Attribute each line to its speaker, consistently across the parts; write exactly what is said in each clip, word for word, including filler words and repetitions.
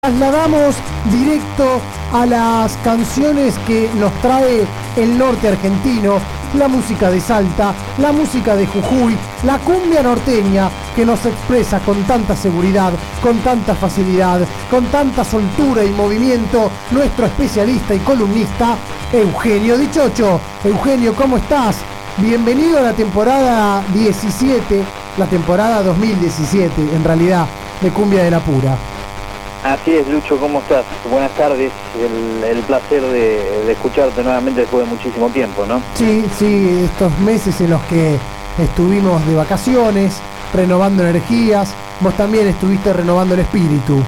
Speaker 1: Trasladamos directo a las canciones que nos trae el norte argentino, la música de Salta, la música de Jujuy, la cumbia norteña que nos expresa con tanta seguridad, con tanta facilidad, con tanta soltura y movimiento, nuestro especialista y columnista, Eugenio Dichocho. Eugenio, ¿cómo estás? Bienvenido a la temporada diecisiete, la temporada dos mil diecisiete, en realidad, de Cumbia de la Pura.
Speaker 2: Así es, Lucho, ¿cómo estás? Buenas tardes, el, el placer de, de escucharte nuevamente después de muchísimo tiempo, ¿no?
Speaker 1: Sí, sí, estos meses en los que estuvimos de vacaciones, renovando energías, vos también estuviste renovando el espíritu.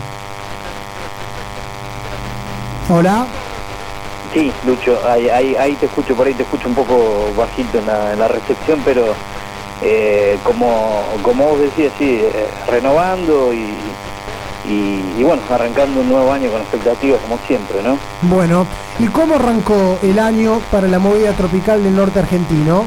Speaker 1: ¿Hola?
Speaker 2: Sí, Lucho, ahí, ahí, ahí te escucho, por ahí te escucho un poco bajito en la, en la recepción, pero eh, como, como vos decías, sí, eh, renovando y... Y, y bueno, arrancando un nuevo año con expectativas como siempre, ¿no?
Speaker 1: Bueno, ¿y cómo arrancó el año para la movida tropical del norte argentino?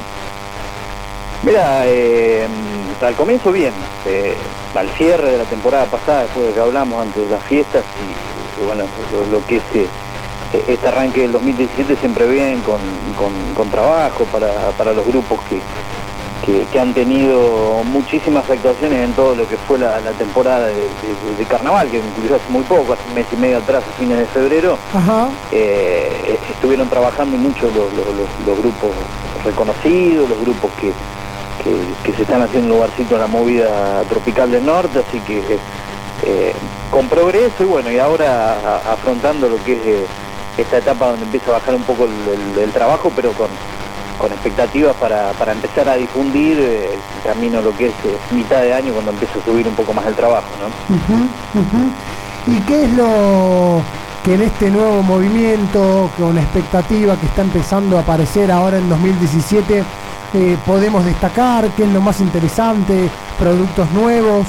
Speaker 2: Mira, eh, al comienzo bien, eh, al cierre de la temporada pasada, después de que hablamos antes de las fiestas, y, y bueno, lo, lo que es eh, este arranque del dos mil diecisiete siempre bien, con, con, con trabajo para, para los grupos que... Que, que han tenido muchísimas actuaciones en todo lo que fue la, la temporada de, de, de carnaval, que incluyó hace muy poco, hace un mes y medio atrás, a fines de febrero.
Speaker 1: Ajá.
Speaker 2: Eh, estuvieron trabajando mucho los, los, los, los grupos reconocidos, los grupos que, que, que se están haciendo un lugarcito en la movida tropical del norte, así que eh, con progreso, y bueno, y ahora a, afrontando lo que es eh, esta etapa donde empieza a bajar un poco el, el, el trabajo, pero con con expectativas para, para empezar a difundir eh, el camino lo que es eh, mitad de año, cuando empieza a subir un poco más el trabajo, ¿no?
Speaker 1: Uh-huh, uh-huh. ¿Y qué es lo que en este nuevo movimiento, con expectativa que está empezando a aparecer ahora en dos mil diecisiete, eh, podemos destacar? ¿Qué es lo más interesante? ¿Productos nuevos?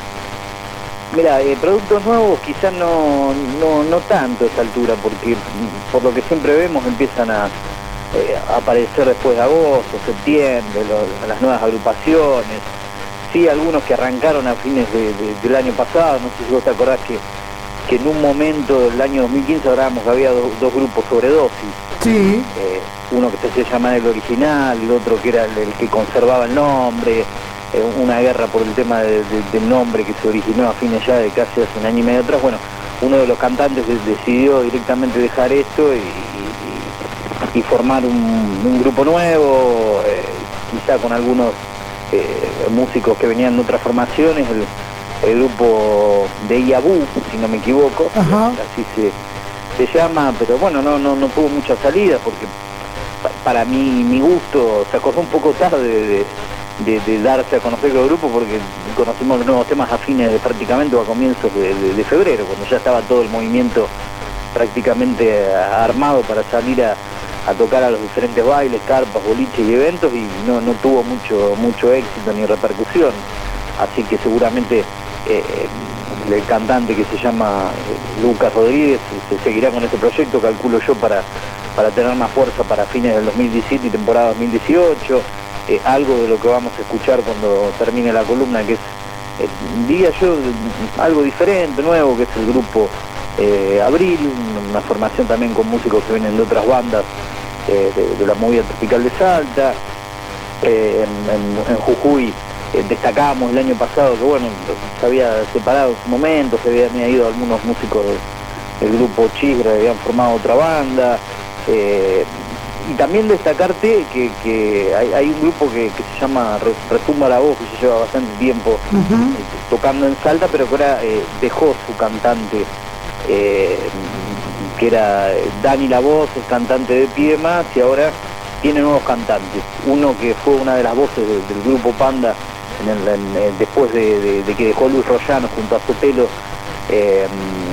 Speaker 2: Mira, eh, productos nuevos quizás no, no, no tanto a esta altura, porque por lo que siempre vemos empiezan a Eh, aparecer después de agosto, septiembre, lo, las nuevas agrupaciones, sí, algunos que arrancaron a fines de, de, del año pasado. No sé si vos te acordás que, que en un momento del año dos mil quince hablábamos que había do, dos grupos sobredosis.
Speaker 1: Sí.
Speaker 2: Eh, uno que se hacía llamar el original, el otro que era el, el que conservaba el nombre, eh, una guerra por el tema de, de, del nombre que se originó a fines ya de casi hace un año y medio atrás. Bueno, uno de los cantantes decidió directamente dejar esto y, y formar un, un grupo nuevo, eh, quizá con algunos eh, músicos que venían de otras formaciones, el, el grupo de Iabú, si no me equivoco.
Speaker 1: Ajá.
Speaker 2: Así se, se llama, pero bueno, no, no, no tuvo mucha salida, porque pa, para mí, mi gusto, se acordó un poco tarde de, de, de darse a conocer el grupo, porque conocimos los nuevos temas a fines de prácticamente o a comienzos de, de, de febrero, cuando ya estaba todo el movimiento prácticamente armado para salir a a tocar a los diferentes bailes, carpas, boliches y eventos, y no, no tuvo mucho mucho éxito ni repercusión. Así que seguramente eh, el cantante que se llama Lucas Rodríguez se seguirá con ese proyecto, calculo yo, para, para tener más fuerza para fines del dos mil diecisiete y temporada dos mil dieciocho. Eh, algo de lo que vamos a escuchar cuando termine la columna, que es, eh, diría yo, algo diferente, nuevo, que es el grupo eh, Abril, una formación también con músicos que vienen de otras bandas eh, de, de la movida tropical de Salta. Eh, en, en, en Jujuy eh, destacábamos el año pasado que bueno, se había separado en su momento, se habían ido algunos músicos de, del grupo Chisgra, habían formado otra banda. Eh, y también destacarte que, que hay, hay un grupo que, que se llama Retumba la Voz, que ya lleva bastante tiempo uh-huh. eh, tocando en Salta, pero que ahora eh, dejó su cantante, eh, que era Dani La Voz, es cantante de Piedmas, y ahora tiene nuevos cantantes. Uno que fue una de las voces de, del grupo Panda en el, en, en, después de, de, de que dejó Luis Rollano junto a Sotelo, eh,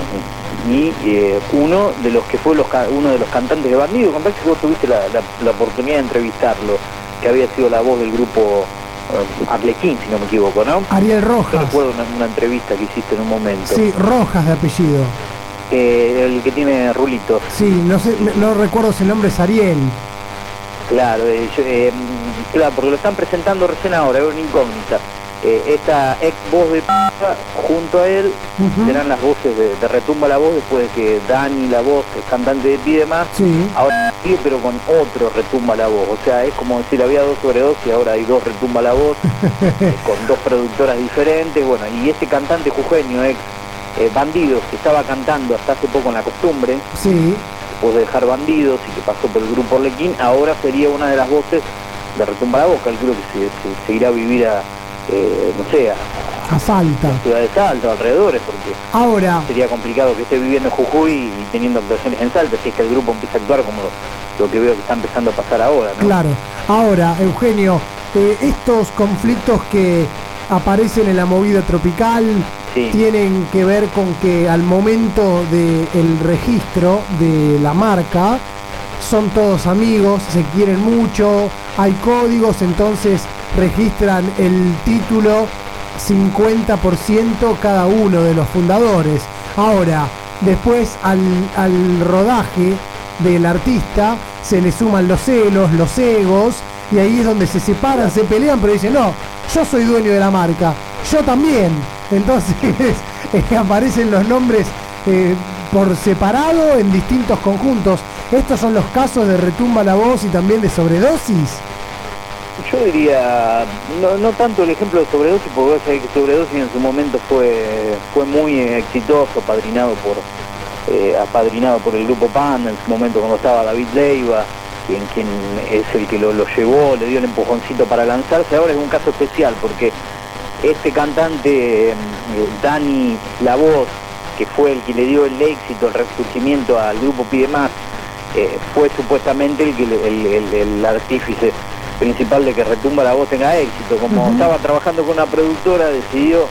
Speaker 2: y eh, uno de los que fue los, uno de los cantantes de Bandido. Me parece que vos tuviste la, la, la oportunidad de entrevistarlo, que había sido la voz del grupo eh, Arlequín, si no me equivoco, ¿no?
Speaker 1: Ariel Rojas.
Speaker 2: Yo recuerdo una, una entrevista que hiciste en un momento.
Speaker 1: Sí, Rojas de apellido.
Speaker 2: Eh, el que tiene rulitos.
Speaker 1: Sí, no sé, no recuerdo si el nombre es Ariel.
Speaker 2: Claro, eh, yo, eh, claro, porque lo están presentando recién ahora, es una incógnita. Eh, esta ex voz de P, junto a él, uh-huh. serán las voces de, de Retumba la Voz, después de que Dani la Voz, el cantante de Pide Más,
Speaker 1: sí.
Speaker 2: ahora sigue pero con otro Retumba la Voz. O sea, es como decir, había dos sobre dos y ahora hay dos Retumba la Voz, eh, con dos productoras diferentes. Bueno, y ese cantante jujeño, ex eh, Bandidos, que estaba cantando hasta hace poco en La Costumbre,
Speaker 1: sí.
Speaker 2: después de dejar Bandidos y que pasó por el grupo Arlequín, ahora sería una de las voces de Retumba la Voz. Calculo que se, se, se irá a vivir a, eh, no sé, a,
Speaker 1: a Salta,
Speaker 2: a Ciudad de Salta, alrededores, porque
Speaker 1: ahora
Speaker 2: sería complicado que esté viviendo en Jujuy y teniendo actuaciones en Salta, si es que el grupo empieza a actuar como lo, lo que veo que está empezando a pasar ahora, ¿no?
Speaker 1: Claro. Ahora, Eugenio, eh, estos conflictos que aparecen en la movida tropical, sí. tienen que ver con que al momento del registro de la marca son todos amigos, se quieren mucho, hay códigos, entonces registran el título cincuenta por ciento cada uno de los fundadores. Ahora, después al, al rodaje del artista se le suman los celos, los egos, y ahí es donde se separan, se pelean, pero dicen, no, yo soy dueño de la marca, yo también. Entonces eh, aparecen los nombres eh, por separado en distintos conjuntos. ¿Estos son los casos de Retumba la Voz y también de Sobredosis?
Speaker 2: Yo diría, no, no tanto el ejemplo de Sobredosis, porque sé que Sobredosis en su momento fue fue muy exitoso, apadrinado por eh, apadrinado por el grupo Panda, en su momento cuando estaba David Leiva, quien, quien es el que lo, lo llevó, le dio el empujoncito para lanzarse. Ahora es un caso especial, porque este cantante, eh, Dani La Voz, que fue el que le dio el éxito, el resurgimiento al grupo Pide Más, eh, fue supuestamente el, que, el, el, el artífice principal de que Retumba la Voz tenga éxito. Como uh-huh. estaba trabajando con una productora, decidió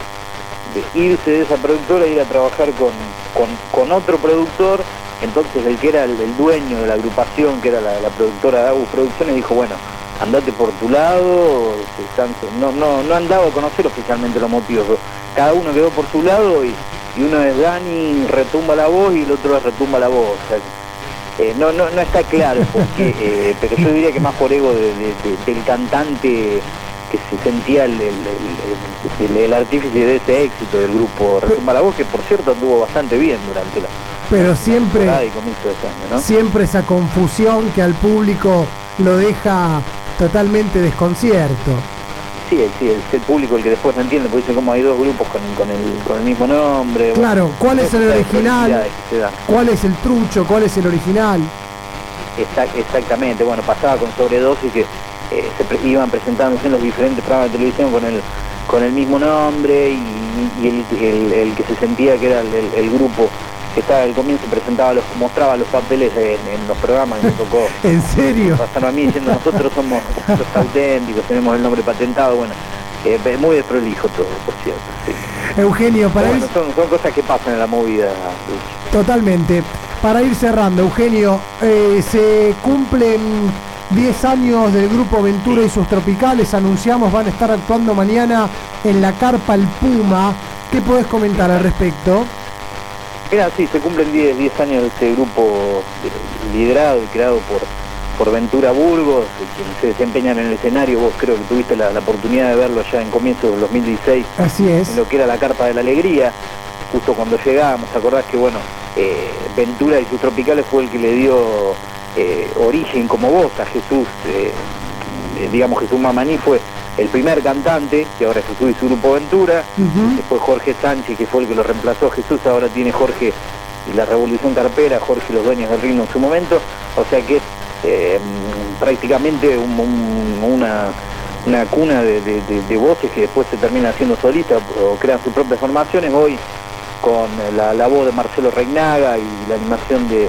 Speaker 2: de irse de esa productora e ir a trabajar con, con, con otro productor. Entonces el que era el, el dueño de la agrupación, que era la, la productora de Agus Producciones, dijo, bueno, andate por tu lado. No, no, no han dado a conocer oficialmente los motivos, cada uno quedó por su lado, y, y uno es Dani Retumba la Voz y el otro es Retumba la Voz. O sea, Eh, no, no, no está claro porque, eh, pero yo diría que más por ego de, de, de, del cantante, que se sentía el, el, el, el, el artífice de ese éxito del grupo Retumba la Voz, que por cierto anduvo bastante bien durante la
Speaker 1: pero siempre
Speaker 2: y comienzo de ese año, ¿no?
Speaker 1: Siempre esa confusión que al público lo deja totalmente desconcierto.
Speaker 2: Sí, sí, es el público el que después no entiende, porque dice como hay dos grupos con, con, el, con el mismo nombre.
Speaker 1: Claro,
Speaker 2: bueno,
Speaker 1: ¿cuál es el original? ¿Cuál es el trucho? ¿Cuál es el original?
Speaker 2: Exact, exactamente, bueno, pasaba con Sobredosis, que eh, se pre iban presentándose en los diferentes programas de televisión con el con el mismo nombre, y, y el, el, el que se sentía que era el, el, el grupo que estaba al comienzo presentaba los, mostraba los papeles en, en los programas que me tocó.
Speaker 1: ¿En serio?
Speaker 2: Pasaron a mí diciendo, nosotros somos los auténticos, tenemos el nombre patentado. Bueno, eh, muy desprolijo todo, por cierto. Sí.
Speaker 1: Eugenio, para
Speaker 2: bueno,
Speaker 1: ir...
Speaker 2: son, son cosas que pasan en la movida.
Speaker 1: Totalmente. Para ir cerrando, Eugenio, eh, se cumplen diez años del grupo Ventura y sus Tropicales, anunciamos, van a estar actuando mañana en la Carpa El Puma. ¿Qué podés comentar al respecto?
Speaker 2: Mira, sí, se cumplen diez años de este grupo liderado y creado por, por Ventura Burgos, quienes se desempeñan en el escenario. Vos creo que tuviste la, la oportunidad de verlo ya en comienzos del dos mil dieciséis.
Speaker 1: Así es.
Speaker 2: En lo que era la Carpa de la Alegría, justo cuando llegábamos. ¿Te acordás que, bueno, eh, Ventura y sus Tropicales fue el que le dio eh, origen como voz a Jesús? Eh, eh, digamos, Jesús Mamaní fue el primer cantante, que ahora es Jesús y su grupo Ventura. Uh-huh. Después Jorge Sánchez, que fue el que lo reemplazó a Jesús, ahora tiene Jorge y la Revolución Carpera, Jorge y los Dueños del Ritmo en su momento. O sea que es eh, prácticamente un, un, una, una cuna de, de, de, de voces que después se terminan haciendo solistas o crean sus propias formaciones. Hoy con la, la voz de Marcelo Reinaga y la animación de,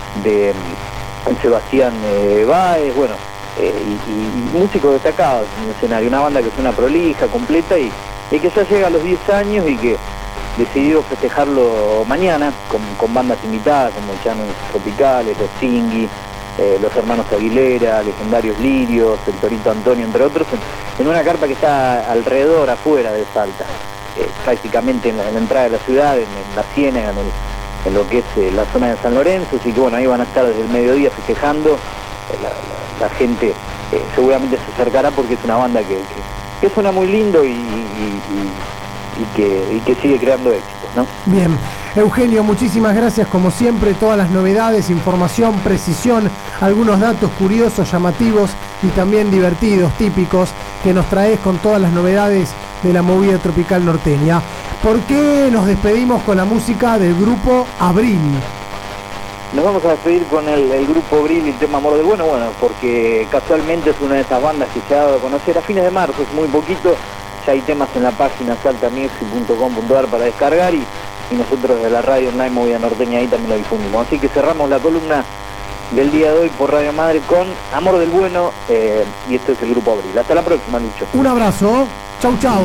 Speaker 2: de Sebastián eh, Báez, bueno, Eh, y, y, y músicos destacados en el escenario, una banda que suena prolija, completa, y, y que ya llega a los diez años y que decidió festejarlo mañana con, con bandas invitadas como Llanos Tropicales, los Tingui, eh, los hermanos Aguilera, Legendarios Lirios, el Torito Antonio, entre otros, en, en una carpa que está alrededor, afuera de Salta, eh, prácticamente en la, en la entrada de la ciudad, en, en la Ciénaga, en, el, en lo que es eh, la zona de San Lorenzo. Así que bueno, ahí van a estar desde el mediodía festejando. Eh, la, la, la gente eh, seguramente se acercará porque es una banda que, que, que suena muy lindo y, y, y, y, que, y que sigue creando éxitos, ¿no?
Speaker 1: Bien, Eugenio, muchísimas gracias como siempre, todas las novedades, información, precisión, algunos datos curiosos, llamativos y también divertidos, típicos, que nos traes con todas las novedades de la movida tropical norteña. ¿Por qué nos despedimos con la música del grupo Abril?
Speaker 2: Nos vamos a despedir con el, el grupo Abril y el tema Amor del Bueno, bueno, porque casualmente es una de esas bandas que se ha dado a conocer a fines de marzo, es muy poquito, ya hay temas en la página salta music punto com punto a r para descargar y, y nosotros de la radio online Movida Norteña ahí también lo difundimos. Así que cerramos la columna del día de hoy por Radio Madre con Amor del Bueno eh, y esto es el grupo Abril. Hasta la próxima, Lucho.
Speaker 1: Un abrazo, chau chau.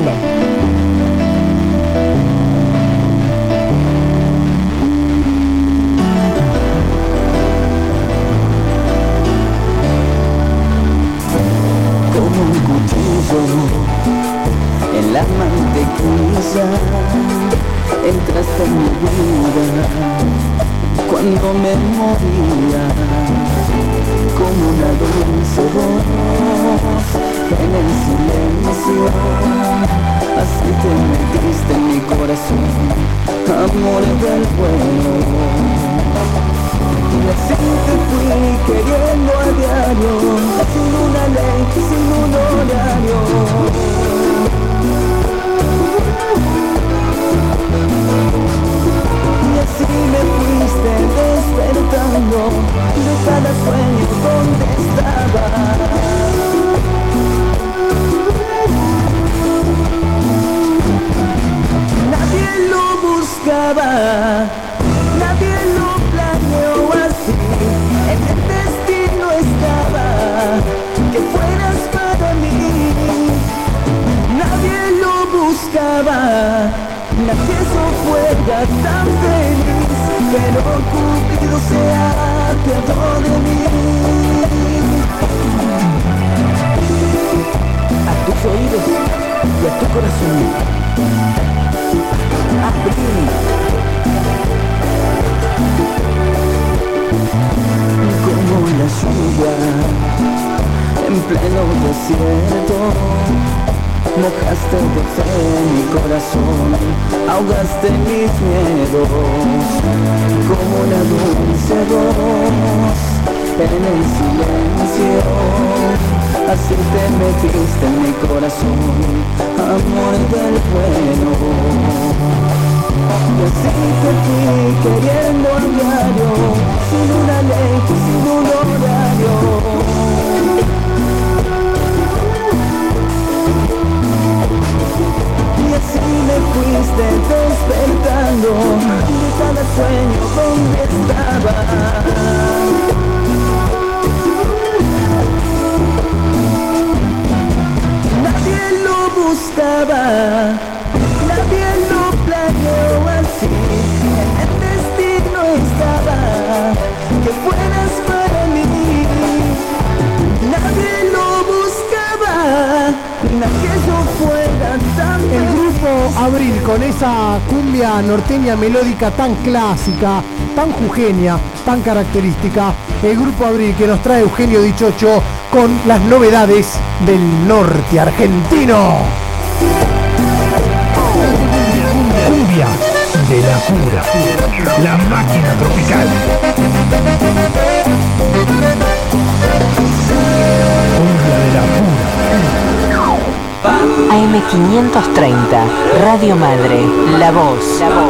Speaker 3: En la mantequilla entraste en mi vida cuando me moría, como una dulce voz en el silencio, así te metiste en mi corazón, amor del bueno. Y así te fui queriendo a diario, sin una ley, sin un horario. Y así me fuiste despertando de cada sueño donde estaba. Nadie lo buscaba, nadie lo planeó así, en el destino estaba, que fueras para mí. Nadie lo buscaba, nadie eso fuera tan feliz, pero Cupido se apiadó de mí. A tus oídos y a tu corazón. Abril. Como la lluvia en pleno desierto, mojaste de fe mi corazón, ahogaste mis miedos, como una dulce voz en el silencio, así te metiste en mi corazón, amor del bueno. Y así te fui queriendo a diario, sin una ley, sin un horario. Y así me fuiste despertando de cada sueño donde estaba. Nadie lo buscaba, nadie lo planeó así, en el destino estaba, que fueras para mí. Nadie lo buscaba, nadie yo fuera tan
Speaker 1: El grupo Abril, con esa cumbia norteña melódica tan clásica, tan jujeña, tan característica. El grupo Abril que nos trae Eugenio Dichocho con las novedades del norte argentino.
Speaker 4: Cumbia de la pura, la máquina tropical. Cumbia de la pura.
Speaker 5: A M quinientos treinta, Radio Madre, La Voz. La Voz.